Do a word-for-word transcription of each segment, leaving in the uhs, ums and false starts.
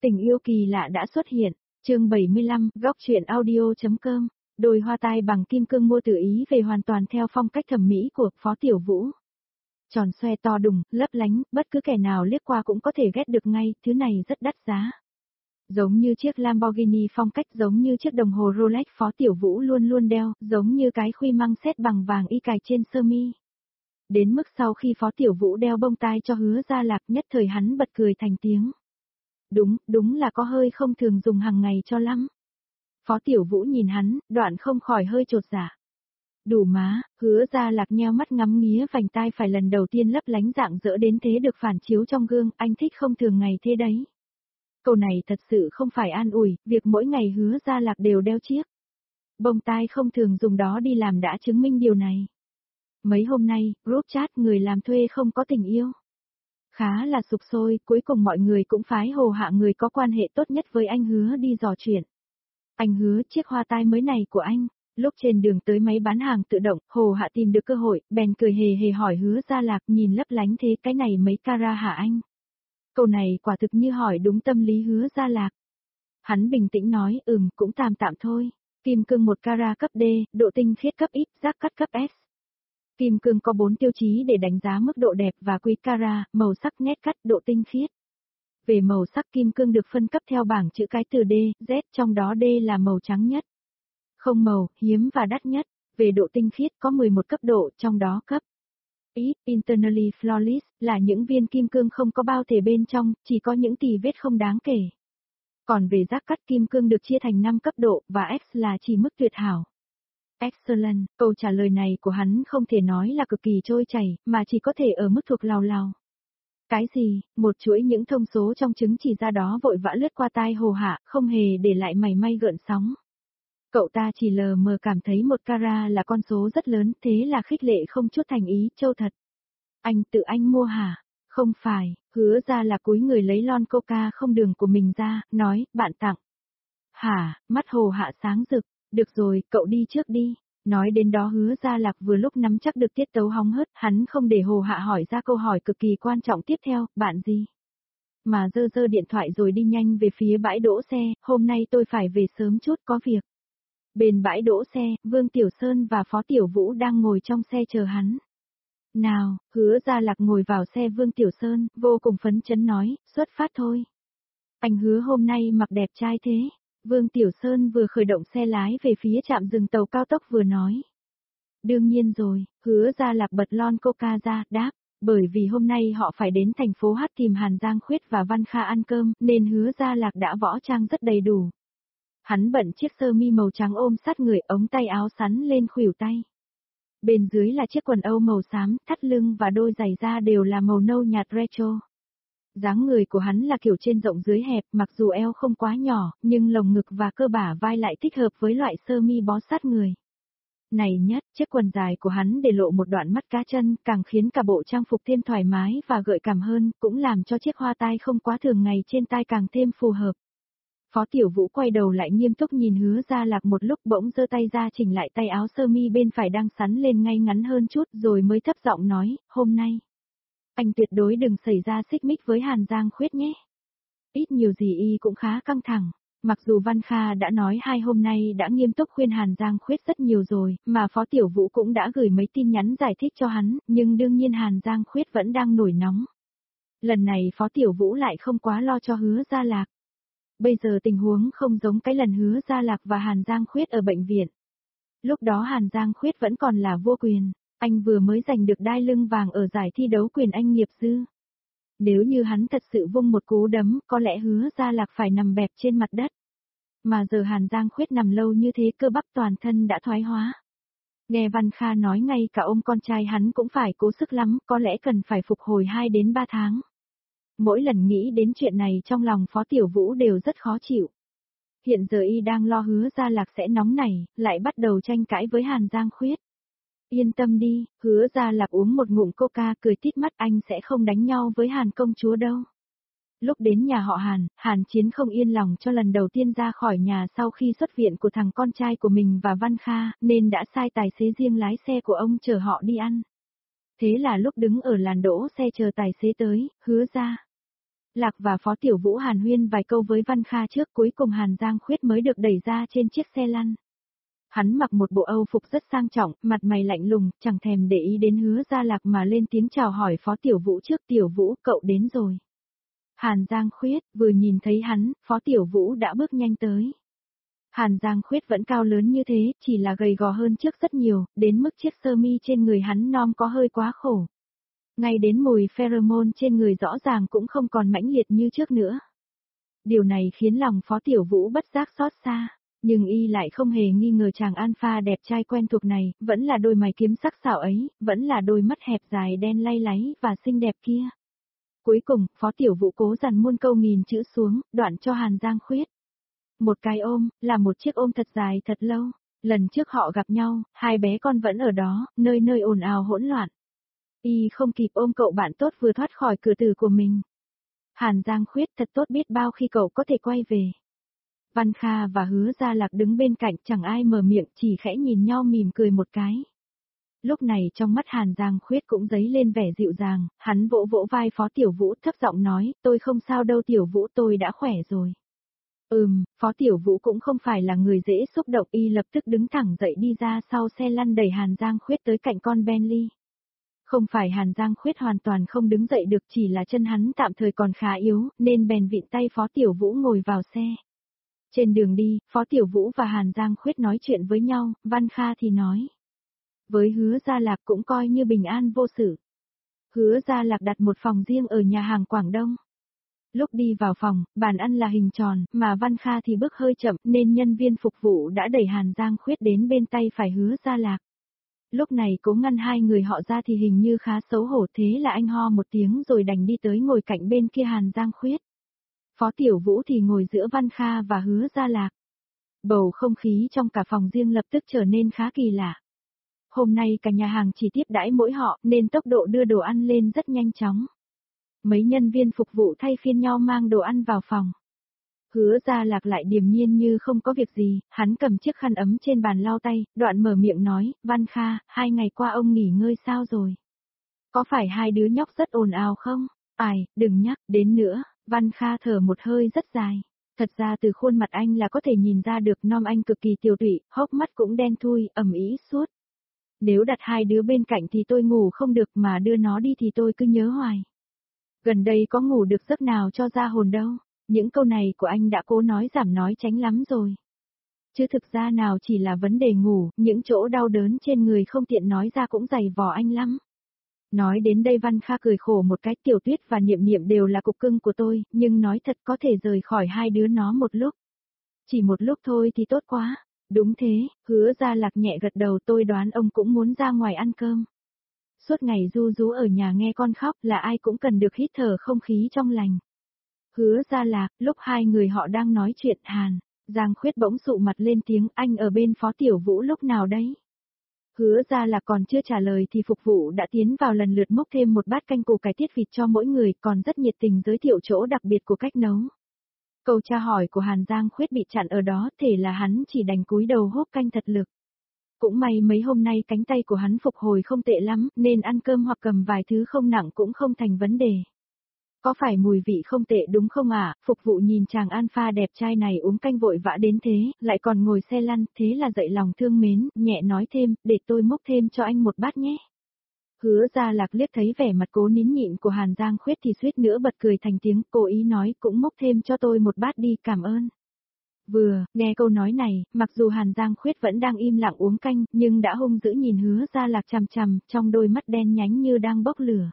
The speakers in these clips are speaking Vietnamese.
Tình yêu kỳ lạ đã xuất hiện, chương bảy mươi lăm, góc truyện audio.com, đôi hoa tai bằng kim cương mua tự Ý về hoàn toàn theo phong cách thẩm mỹ của Phó Tiểu Vũ. Tròn xoe to đùng, lấp lánh, bất cứ kẻ nào liếc qua cũng có thể ghét được ngay, thứ này rất đắt giá. Giống như chiếc Lamborghini phong cách, giống như chiếc đồng hồ Rolex Phó Tiểu Vũ luôn luôn đeo, giống như cái khuy măng xét bằng vàng y cài trên sơ mi. Đến mức sau khi Phó Tiểu Vũ đeo bông tai cho Hứa Gia Lạc, nhất thời hắn bật cười thành tiếng. Đúng, đúng là có hơi không thường dùng hàng ngày cho lắm. Phó Tiểu Vũ nhìn hắn, đoạn không khỏi hơi chột dạ. Đủ má, Hứa Gia Lạc nheo mắt ngắm nghía vành tai phải lần đầu tiên lấp lánh rạng rỡ đến thế được phản chiếu trong gương, anh thích không thường ngày thế đấy. Câu này thật sự không phải an ủi, việc mỗi ngày Hứa Gia Lạc đều đeo chiếc bông tai không thường dùng đó đi làm đã chứng minh điều này. Mấy hôm nay, group chat người làm thuê không có tình yêu. Khá là sục sôi, cuối cùng mọi người cũng phái Hồ Hạ người có quan hệ tốt nhất với anh Hứa đi dò chuyện. Anh Hứa, chiếc hoa tai mới này của anh. Lúc trên đường tới máy bán hàng tự động, Hồ Hạ tìm được cơ hội, bèn cười hề hề hỏi Hứa Gia Lạc, nhìn lấp lánh thế, cái này mấy carat hả anh? Câu này quả thực như hỏi đúng tâm lý Hứa Gia Lạc. Hắn bình tĩnh nói, ừm, cũng tạm tạm thôi. Kim cương một carat cấp D, độ tinh khiết cấp ít, giác cắt cấp S. Kim cương có bốn tiêu chí để đánh giá mức độ đẹp và quý carat, màu sắc, nét cắt, độ tinh khiết. Về màu sắc, kim cương được phân cấp theo bảng chữ cái từ D, Z, trong đó D là màu trắng nhất, không màu, hiếm và đắt nhất. Về độ tinh khiết có mười một cấp độ, trong đó cấp I, internally flawless, là những viên kim cương không có bao thể bên trong, chỉ có những tì vết không đáng kể. Còn về giác cắt, kim cương được chia thành năm cấp độ, và X là chỉ mức tuyệt hảo. Excellent, câu trả lời này của hắn không thể nói là cực kỳ trôi chảy, mà chỉ có thể ở mức thuộc lào lào. Cái gì, một chuỗi những thông số trong chứng chỉ ra đó vội vã lướt qua tai Hồ Hạ, không hề để lại mảy may gợn sóng. Cậu ta chỉ lờ mờ cảm thấy một carat là con số rất lớn, thế là khích lệ không chút thành ý, trâu thật. Anh tự anh mua hả? Không phải, Hứa Ra là cúi người lấy lon coca không đường của mình ra, nói, bạn tặng. Hả, mắt Hồ Hạ sáng rực, được rồi, cậu đi trước đi. Nói đến đó Hứa Gia Lạc vừa lúc nắm chắc được tiết tấu hóng hớt, hắn không để Hồ Hạ hỏi ra câu hỏi cực kỳ quan trọng tiếp theo, bạn gì? Mà dơ dơ điện thoại rồi đi nhanh về phía bãi đỗ xe, hôm nay tôi phải về sớm chút có việc. Bên bãi đỗ xe, Vương Tiểu Sơn và Phó Tiểu Vũ đang ngồi trong xe chờ hắn. Nào, Hứa Gia Lạc ngồi vào xe Vương Tiểu Sơn, vô cùng phấn chấn nói, xuất phát thôi. Anh Hứa hôm nay mặc đẹp trai thế. Vương Tiểu Sơn vừa khởi động xe lái về phía trạm dừng tàu cao tốc vừa nói. Đương nhiên rồi, Hứa Gia Lạc bật lon coca ra, đáp, bởi vì hôm nay họ phải đến thành phố Hát tìm Hàn Giang Khuyết và Văn Kha ăn cơm, nên Hứa Gia Lạc đã võ trang rất đầy đủ. Hắn bận chiếc sơ mi màu trắng ôm sát người, ống tay áo sắn lên khuỷu tay. Bên dưới là chiếc quần âu màu xám, thắt lưng và đôi giày da đều là màu nâu nhạt retro. Dáng người của hắn là kiểu trên rộng dưới hẹp, mặc dù eo không quá nhỏ, nhưng lồng ngực và cơ bả vai lại thích hợp với loại sơ mi bó sát người. Này nhất, chiếc quần dài của hắn để lộ một đoạn mắt cá chân, càng khiến cả bộ trang phục thêm thoải mái và gợi cảm hơn, cũng làm cho chiếc hoa tai không quá thường ngày trên tai càng thêm phù hợp. Phó Tiểu Vũ quay đầu lại nghiêm túc nhìn Hứa Gia Lạc một lúc, bỗng giơ tay ra chỉnh lại tay áo sơ mi bên phải đang sắn lên ngay ngắn hơn chút, rồi mới thấp giọng nói, hôm nay anh tuyệt đối đừng xảy ra xích mích với Hàn Giang Khuyết nhé. Ít nhiều gì y cũng khá căng thẳng. Mặc dù Văn Kha đã nói hai hôm nay đã nghiêm túc khuyên Hàn Giang Khuyết rất nhiều rồi, mà Phó Tiểu Vũ cũng đã gửi mấy tin nhắn giải thích cho hắn, nhưng đương nhiên Hàn Giang Khuyết vẫn đang nổi nóng. Lần này Phó Tiểu Vũ lại không quá lo cho Hứa Gia Lạc. Bây giờ tình huống không giống cái lần Hứa Gia Lạc và Hàn Giang Khuyết ở bệnh viện. Lúc đó Hàn Giang Khuyết vẫn còn là vua quyền. Anh vừa mới giành được đai lưng vàng ở giải thi đấu quyền Anh nghiệp dư. Nếu như hắn thật sự vung một cú đấm, có lẽ Hứa Gia Lạc phải nằm bẹp trên mặt đất. Mà giờ Hàn Giang Khuyết nằm lâu như thế, cơ bắp toàn thân đã thoái hóa. Nghe Văn Kha nói ngay cả ôm con trai hắn cũng phải cố sức lắm, có lẽ cần phải phục hồi hai đến ba tháng. Mỗi lần nghĩ đến chuyện này trong lòng Phó Tiểu Vũ đều rất khó chịu. Hiện giờ y đang lo Hứa Gia Lạc sẽ nóng nảy, lại bắt đầu tranh cãi với Hàn Giang Khuyết. Yên tâm đi, Hứa Gia Lạc uống một ngụm coca cười tít mắt, anh sẽ không đánh nhau với Hàn công chúa đâu. Lúc đến nhà họ Hàn, Hàn Chiến không yên lòng cho lần đầu tiên ra khỏi nhà sau khi xuất viện của thằng con trai của mình và Văn Kha, nên đã sai tài xế riêng lái xe của ông chở họ đi ăn. Thế là lúc đứng ở làn đỗ xe chờ tài xế tới, Hứa Gia Lạc và Phó Tiểu Vũ hàn huyên vài câu với Văn Kha trước, cuối cùng Hàn Giang Khuyết mới được đẩy ra trên chiếc xe lăn. Hắn mặc một bộ Âu phục rất sang trọng, mặt mày lạnh lùng, chẳng thèm để ý đến Hứa Gia Lạc mà lên tiếng chào hỏi Phó Tiểu Vũ trước. Tiểu Vũ, cậu đến rồi. Hàn Giang Khuyết, vừa nhìn thấy hắn, Phó Tiểu Vũ đã bước nhanh tới. Hàn Giang Khuyết vẫn cao lớn như thế, chỉ là gầy gò hơn trước rất nhiều, đến mức chiếc sơ mi trên người hắn non có hơi quá khổ. Ngay đến mùi pheromone trên người rõ ràng cũng không còn mãnh liệt như trước nữa. Điều này khiến lòng Phó Tiểu Vũ bất giác xót xa, nhưng y lại không hề nghi ngờ chàng alpha đẹp trai quen thuộc này, vẫn là đôi mày kiếm sắc sảo ấy, vẫn là đôi mắt hẹp dài đen lay láy và xinh đẹp kia. Cuối cùng, Phó Tiểu Vũ cố dằn muôn câu nghìn chữ xuống, đoạn cho Hàn Giang Khuyết. Một cái ôm, là một chiếc ôm thật dài thật lâu. Lần trước họ gặp nhau, hai bé con vẫn ở đó, nơi nơi ồn ào hỗn loạn. Y không kịp ôm cậu bạn tốt vừa thoát khỏi cửa tử của mình. Hàn Giang Khuyết, thật tốt biết bao khi cậu có thể quay về. Văn Kha và Hứa Gia Lạc đứng bên cạnh, chẳng ai mở miệng, chỉ khẽ nhìn nhau mỉm cười một cái. Lúc này trong mắt Hàn Giang Khuyết cũng dấy lên vẻ dịu dàng, hắn vỗ vỗ vai Phó Tiểu Vũ thấp giọng nói, tôi không sao đâu Tiểu Vũ, tôi đã khỏe rồi. Ừm, Phó Tiểu Vũ cũng không phải là người dễ xúc động, y lập tức đứng thẳng dậy đi ra sau xe lăn đẩy Hàn Giang Khuyết tới cạnh con Bentley. Không phải Hàn Giang Khuyết hoàn toàn không đứng dậy được, chỉ là chân hắn tạm thời còn khá yếu, nên bèn vịn tay Phó Tiểu Vũ ngồi vào xe. Trên đường đi, Phó Tiểu Vũ và Hàn Giang Khuyết nói chuyện với nhau, Văn Kha thì nói. Với Hứa Gia Lạc cũng coi như bình an vô sự. Hứa Gia Lạc đặt một phòng riêng ở nhà hàng Quảng Đông. Lúc đi vào phòng, bàn ăn là hình tròn, mà Văn Kha thì bước hơi chậm, nên nhân viên phục vụ đã đẩy Hàn Giang Khuyết đến bên tay phải Hứa Gia Lạc. Lúc này cố ngăn hai người họ ra thì hình như khá xấu hổ, thế là anh ho một tiếng rồi đành đi tới ngồi cạnh bên kia Hàn Giang Khuyết. Phó Tiểu Vũ thì ngồi giữa Văn Kha và Hứa Gia Lạc. Bầu không khí trong cả phòng riêng lập tức trở nên khá kỳ lạ. Hôm nay cả nhà hàng chỉ tiếp đãi mỗi họ, nên tốc độ đưa đồ ăn lên rất nhanh chóng. Mấy nhân viên phục vụ thay phiên nhau mang đồ ăn vào phòng. Hứa Gia Lạc lại điềm nhiên như không có việc gì, hắn cầm chiếc khăn ấm trên bàn lau tay, đoạn mở miệng nói, Văn Kha, hai ngày qua ông nghỉ ngơi sao rồi? Có phải hai đứa nhóc rất ồn ào không? Ai, đừng nhắc đến nữa, Văn Kha thở một hơi rất dài. Thật ra từ khuôn mặt anh là có thể nhìn ra được nom anh cực kỳ tiều tụy, hốc mắt cũng đen thui, ẩm ý suốt. Nếu đặt hai đứa bên cạnh thì tôi ngủ không được, mà đưa nó đi thì tôi cứ nhớ hoài. Gần đây có ngủ được giấc nào cho ra hồn đâu. Những câu này của anh đã cố nói giảm nói tránh lắm rồi. Chứ thực ra nào chỉ là vấn đề ngủ, những chỗ đau đớn trên người không tiện nói ra cũng dày vò anh lắm. Nói đến đây Văn Kha cười khổ một cái, Tiểu Tuyết và Niệm Niệm đều là cục cưng của tôi, nhưng nói thật có thể rời khỏi hai đứa nó một lúc. Chỉ một lúc thôi thì tốt quá. Đúng thế, Hứa Gia Lạc nhẹ gật đầu, tôi đoán ông cũng muốn ra ngoài ăn cơm. Suốt ngày ru rú ở nhà nghe con khóc là ai cũng cần được hít thở không khí trong lành. Hứa Gia Lạc, lúc hai người họ đang nói chuyện, Hàn Giang Khuyết bỗng sụ mặt lên tiếng, anh ở bên Phó Tiểu Vũ lúc nào đấy? Hứa Gia Lạc còn chưa trả lời thì phục vụ đã tiến vào lần lượt múc thêm một bát canh củ cải tiết vịt cho mỗi người, còn rất nhiệt tình giới thiệu chỗ đặc biệt của cách nấu. Câu tra hỏi của Hàn Giang Khuyết bị chặn ở đó, thể là hắn chỉ đành cúi đầu húp canh thật lực. Cũng may mấy hôm nay cánh tay của hắn phục hồi không tệ lắm, nên ăn cơm hoặc cầm vài thứ không nặng cũng không thành vấn đề. Có phải mùi vị không tệ đúng không ạ? À? Phục vụ nhìn chàng alpha đẹp trai này uống canh vội vã đến thế, lại còn ngồi xe lăn, thế là dậy lòng thương mến, nhẹ nói thêm, để tôi múc thêm cho anh một bát nhé. Hứa Gia Lạc liếc thấy vẻ mặt cố nín nhịn của Hàn Giang Khuyết thì suýt nữa bật cười thành tiếng, cố ý nói, cũng múc thêm cho tôi một bát đi, cảm ơn. Vừa, nghe câu nói này, mặc dù Hàn Giang Khuyết vẫn đang im lặng uống canh, nhưng đã hung dữ nhìn Hứa Gia Lạc chằm chằm, trong đôi mắt đen nhánh như đang bốc lửa.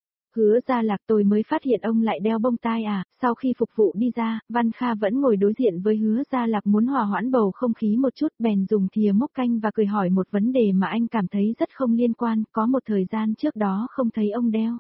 Hứa Gia Lạc, tôi mới phát hiện ông lại đeo bông tai à? Sau khi phục vụ đi ra, Văn Kha vẫn ngồi đối diện với Hứa Gia Lạc, muốn hòa hoãn bầu không khí một chút, bèn dùng thìa múc canh và cười hỏi một vấn đề mà anh cảm thấy rất không liên quan, có một thời gian trước đó không thấy ông đeo.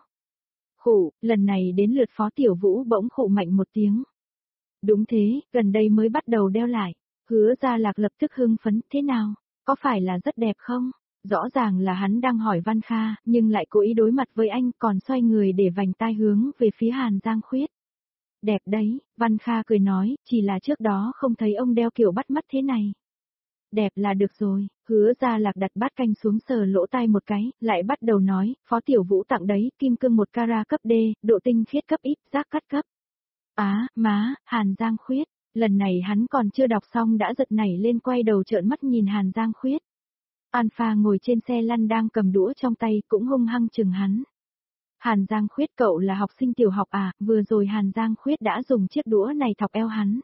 Khụ, lần này đến lượt Phó Tiểu Vũ bỗng khụ mạnh một tiếng. Đúng thế, gần đây mới bắt đầu đeo lại. Hứa Gia Lạc lập tức hưng phấn, thế nào? Có phải là rất đẹp không? Rõ ràng là hắn đang hỏi Văn Kha, nhưng lại cố ý đối mặt với anh, còn xoay người để vành tai hướng về phía Hàn Giang Khuyết. Đẹp đấy, Văn Kha cười nói, chỉ là trước đó không thấy ông đeo kiểu bắt mắt thế này. Đẹp là được rồi. Hứa Gia Lạc đặt bát canh xuống sờ lỗ tai một cái, lại bắt đầu nói, Phó Tiểu Vũ tặng đấy, kim cương một carat cấp D, độ tinh khiết cấp ít, giác cắt cấp. Á, má, Hàn Giang Khuyết, lần này hắn còn chưa đọc xong đã giật nảy lên quay đầu trợn mắt nhìn Hàn Giang Khuyết. Alpha ngồi trên xe lăn đang cầm đũa trong tay cũng hung hăng chừng hắn. Hàn Giang Khuyết cậu là học sinh tiểu học à, vừa rồi Hàn Giang Khuyết đã dùng chiếc đũa này thọc eo hắn.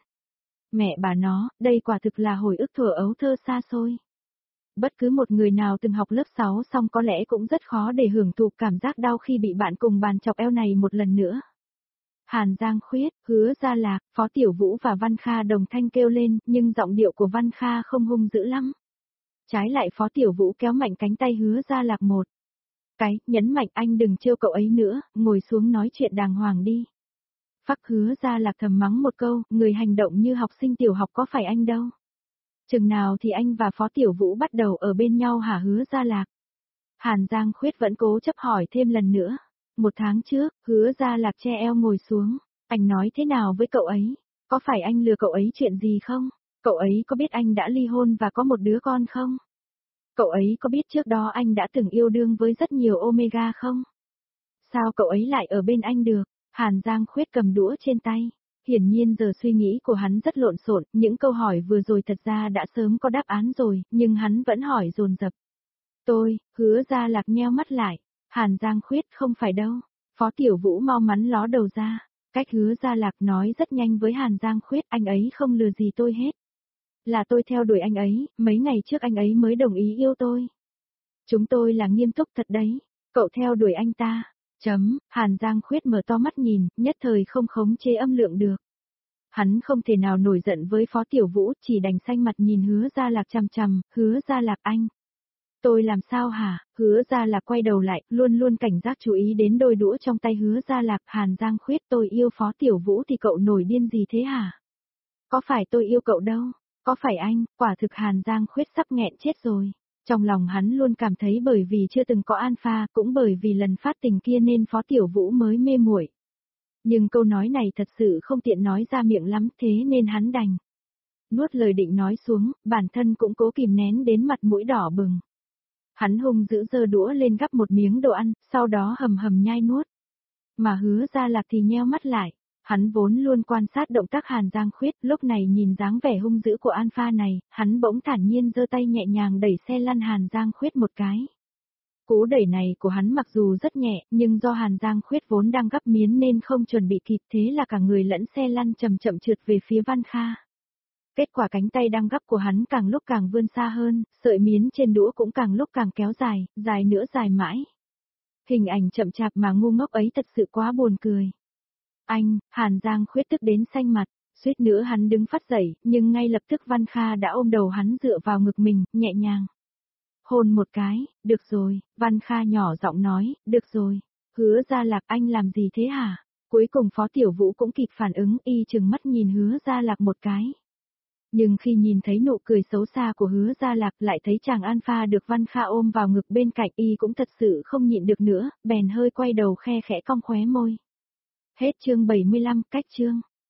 Mẹ bà nó, đây quả thực là hồi ức thuở ấu thơ xa xôi. Bất cứ một người nào từng học lớp sáu xong có lẽ cũng rất khó để hưởng thụ cảm giác đau khi bị bạn cùng bàn chọc eo này một lần nữa. Hàn Giang Khuyết, Hứa Gia Lạc, Phó Tiểu Vũ và Văn Kha đồng thanh kêu lên, nhưng giọng điệu của Văn Kha không hung dữ lắm. Trái lại Phó Tiểu Vũ kéo mạnh cánh tay Hứa Gia Lạc một cái, nhấn mạnh anh đừng trêu cậu ấy nữa, ngồi xuống nói chuyện đàng hoàng đi. Phắc Hứa Gia Lạc thầm mắng một câu, người hành động như học sinh tiểu học có phải anh đâu. Chừng nào thì anh và Phó Tiểu Vũ bắt đầu ở bên nhau hả Hứa Gia Lạc? Hàn Giang Khuyết vẫn cố chấp hỏi thêm lần nữa. Một tháng trước, Hứa Gia Lạc che eo ngồi xuống. Anh nói thế nào với cậu ấy? Có phải anh lừa cậu ấy chuyện gì không? Cậu ấy có biết anh đã ly hôn và có một đứa con không? Cậu ấy có biết trước đó anh đã từng yêu đương với rất nhiều Omega không? Sao cậu ấy lại ở bên anh được? Hàn Giang Khuyết cầm đũa trên tay. Hiển nhiên giờ suy nghĩ của hắn rất lộn xộn, những câu hỏi vừa rồi thật ra đã sớm có đáp án rồi, nhưng hắn vẫn hỏi dồn dập. Tôi, Hứa Gia Lạc nheo mắt lại. Hàn Giang Khuyết không phải đâu. Phó Tiểu Vũ mau mắn ló đầu ra. Cách Hứa Gia Lạc nói rất nhanh với Hàn Giang Khuyết, anh ấy không lừa gì tôi hết. Là tôi theo đuổi anh ấy, mấy ngày trước anh ấy mới đồng ý yêu tôi. Chúng tôi là nghiêm túc thật đấy. Cậu theo đuổi anh ta. Chấm, Hàn Giang Khuyết mở to mắt nhìn, nhất thời không khống chế âm lượng được. Hắn không thể nào nổi giận với Phó Tiểu Vũ, chỉ đành xanh mặt nhìn Hứa Gia Lạc chằm chằm, Hứa Gia Lạc anh. Tôi làm sao hả? Hứa Gia Lạc quay đầu lại, luôn luôn cảnh giác chú ý đến đôi đũa trong tay Hứa Gia Lạc. Hàn Giang Khuyết, tôi yêu Phó Tiểu Vũ thì cậu nổi điên gì thế hả? Có phải tôi yêu cậu đâu? Có phải anh? Quả thực Hàn Giang Khuyết sắp nghẹn chết rồi. Trong lòng hắn luôn cảm thấy bởi vì chưa từng có alpha, cũng bởi vì lần phát tình kia nên Phó Tiểu Vũ mới mê muội. Nhưng câu nói này thật sự không tiện nói ra miệng lắm, thế nên hắn đành nuốt lời định nói xuống, bản thân cũng cố kìm nén đến mặt mũi đỏ bừng. Hắn hung dữ giơ đũa lên gắp một miếng đồ ăn, sau đó hầm hầm nhai nuốt. Mà Hứa Gia Lạc thì nheo mắt lại. Hắn vốn luôn quan sát động tác Hàn Giang Khuyết, lúc này nhìn dáng vẻ hung dữ của alpha này, hắn bỗng thản nhiên giơ tay nhẹ nhàng đẩy xe lăn Hàn Giang Khuyết một cái. Cú đẩy này của hắn mặc dù rất nhẹ, nhưng do Hàn Giang Khuyết vốn đang gắp miến nên không chuẩn bị kịp, thế là cả người lẫn xe lăn chậm chậm trượt về phía Văn Kha. Kết quả cánh tay đang gắp của hắn càng lúc càng vươn xa hơn, sợi miến trên đũa cũng càng lúc càng kéo dài, dài nữa dài mãi. Hình ảnh chậm chạp mà ngu ngốc ấy thật sự quá buồn cười. Anh, Hàn Giang Khuyết tức đến xanh mặt, suýt nữa hắn đứng phát dậy, nhưng ngay lập tức Văn Kha đã ôm đầu hắn dựa vào ngực mình, nhẹ nhàng hôn một cái. Được rồi, Văn Kha nhỏ giọng nói, được rồi. Hứa Gia Lạc, anh làm gì thế hả? Cuối cùng Phó Tiểu Vũ cũng kịp phản ứng, y chừng mắt nhìn Hứa Gia Lạc một cái. Nhưng khi nhìn thấy nụ cười xấu xa của Hứa Gia Lạc, lại thấy chàng alpha được Văn Kha ôm vào ngực bên cạnh, y cũng thật sự không nhịn được nữa, bèn hơi quay đầu khe khẽ cong khóe môi. Hết chương bảy mươi lăm, cách chương.